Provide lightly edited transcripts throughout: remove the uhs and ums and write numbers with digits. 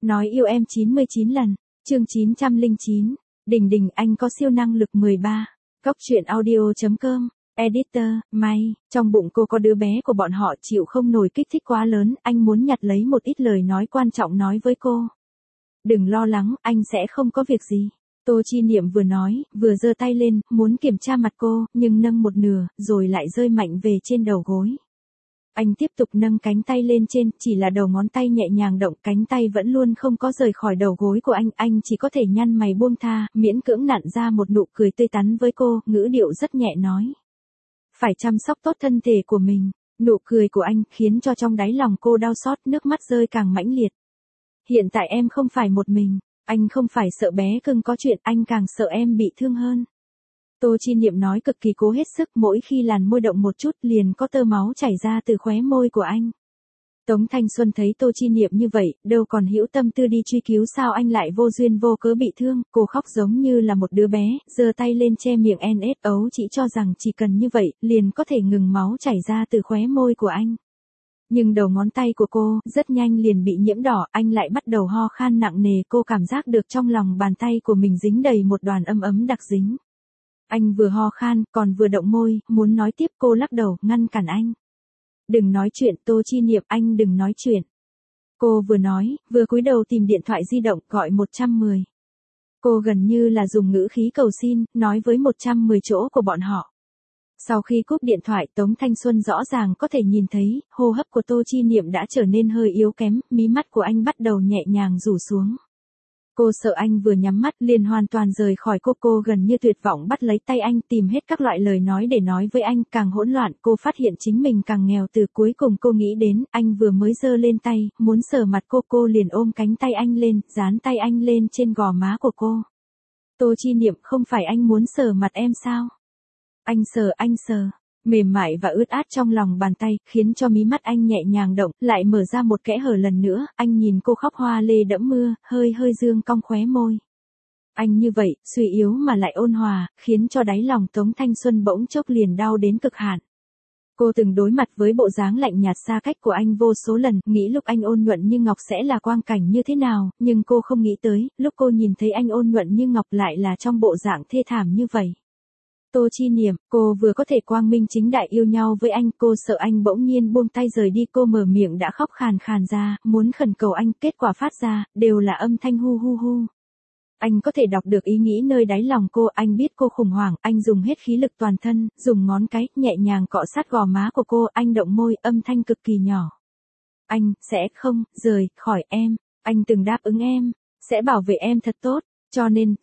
Nói yêu em 99 lần. Chương 909. Đình Đình anh có siêu năng lực 13. Góc truyện audio.com. Editor, May. Trong bụng cô có đứa bé của bọn họ chịu không nổi kích thích quá lớn, anh muốn nhặt lấy một ít lời nói quan trọng nói với cô. Đừng lo lắng, anh sẽ không có việc gì. Tô Chi Niệm vừa nói, vừa giơ tay lên, muốn kiểm tra mặt cô, nhưng nâng một nửa, rồi lại rơi mạnh về trên đầu gối. Anh tiếp tục nâng cánh tay lên trên, chỉ là đầu ngón tay nhẹ nhàng động, cánh tay vẫn luôn không có rời khỏi đầu gối của anh chỉ có thể nhăn mày buông tha, miễn cưỡng nặn ra một nụ cười tươi tắn với cô, ngữ điệu rất nhẹ nói. Phải chăm sóc tốt thân thể của mình. Nụ cười của anh khiến cho trong đáy lòng cô đau xót, nước mắt rơi càng mãnh liệt. Hiện tại em không phải một mình, anh không phải sợ bé cưng có chuyện, anh càng sợ em bị thương hơn. Tô Chi Niệm nói cực kỳ cố hết sức, mỗi khi làn môi động một chút liền có tơ máu chảy ra từ khóe môi của anh. Tống Thanh Xuân thấy Tô Chi Niệm như vậy, đâu còn hữu tâm tư đi truy cứu sao anh lại vô duyên vô cớ bị thương, cô khóc giống như là một đứa bé, giơ tay lên che miệng ấu chỉ cho rằng chỉ cần như vậy, liền có thể ngừng máu chảy ra từ khóe môi của anh. Nhưng đầu ngón tay của cô, rất nhanh liền bị nhiễm đỏ, anh lại bắt đầu ho khan nặng nề, cô cảm giác được trong lòng bàn tay của mình dính đầy một đoàn ấm đặc dính. Anh vừa ho khan, còn vừa động môi, muốn nói tiếp, cô lắc đầu, ngăn cản anh. Đừng nói chuyện, Tô Chi Niệm, anh đừng nói chuyện. Cô vừa nói, vừa cúi đầu tìm điện thoại di động, gọi 110. Cô gần như là dùng ngữ khí cầu xin, nói với 110 chỗ của bọn họ. Sau khi cúp điện thoại, Tống Thanh Xuân rõ ràng có thể nhìn thấy, hô hấp của Tô Chi Niệm đã trở nên hơi yếu kém, mí mắt của anh bắt đầu nhẹ nhàng rủ xuống. Cô sợ anh vừa nhắm mắt liền hoàn toàn rời khỏi cô gần như tuyệt vọng bắt lấy tay anh, tìm hết các loại lời nói để nói với anh, càng hỗn loạn, cô phát hiện chính mình càng nghèo, từ cuối cùng cô nghĩ đến, anh vừa mới giơ lên tay, muốn sờ mặt cô liền ôm cánh tay anh lên, dán tay anh lên trên gò má của cô. Tô Chi Niệm, không phải anh muốn sờ mặt em sao? Anh sờ. Mềm mại và ướt át trong lòng bàn tay, khiến cho mí mắt anh nhẹ nhàng động, lại mở ra một kẽ hở lần nữa, anh nhìn cô khóc hoa lê đẫm mưa, hơi dương cong khóe môi. Anh như vậy, suy yếu mà lại ôn hòa, khiến cho đáy lòng Tống Thanh Xuân bỗng chốc liền đau đến cực hạn. Cô từng đối mặt với bộ dáng lạnh nhạt xa cách của anh vô số lần, nghĩ lúc anh ôn nhuận như ngọc sẽ là quang cảnh như thế nào, nhưng cô không nghĩ tới, lúc cô nhìn thấy anh ôn nhuận như ngọc lại là trong bộ dạng thê thảm như vậy. Tô Chi Niệm, cô vừa có thể quang minh chính đại yêu nhau với anh, cô sợ anh bỗng nhiên buông tay rời đi, cô mở miệng đã khóc khàn ra, muốn khẩn cầu anh, kết quả phát ra, đều là âm thanh hu hu hu. Anh có thể đọc được ý nghĩ nơi đáy lòng cô, anh biết cô khủng hoảng, anh dùng hết khí lực toàn thân, dùng ngón cái, nhẹ nhàng cọ sát gò má của cô, anh động môi, âm thanh cực kỳ nhỏ. Anh, sẽ không, rời, khỏi em, anh từng đáp ứng em, sẽ bảo vệ em thật tốt, cho nên,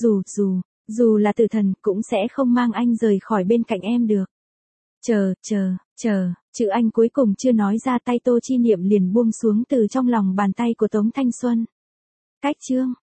dù là tử thần, cũng sẽ không mang anh rời khỏi bên cạnh em được. Chờ, chữ anh cuối cùng chưa nói ra, tay Tô Chi Niệm liền buông xuống từ trong lòng bàn tay của Tống Thanh Xuân. Cách chương.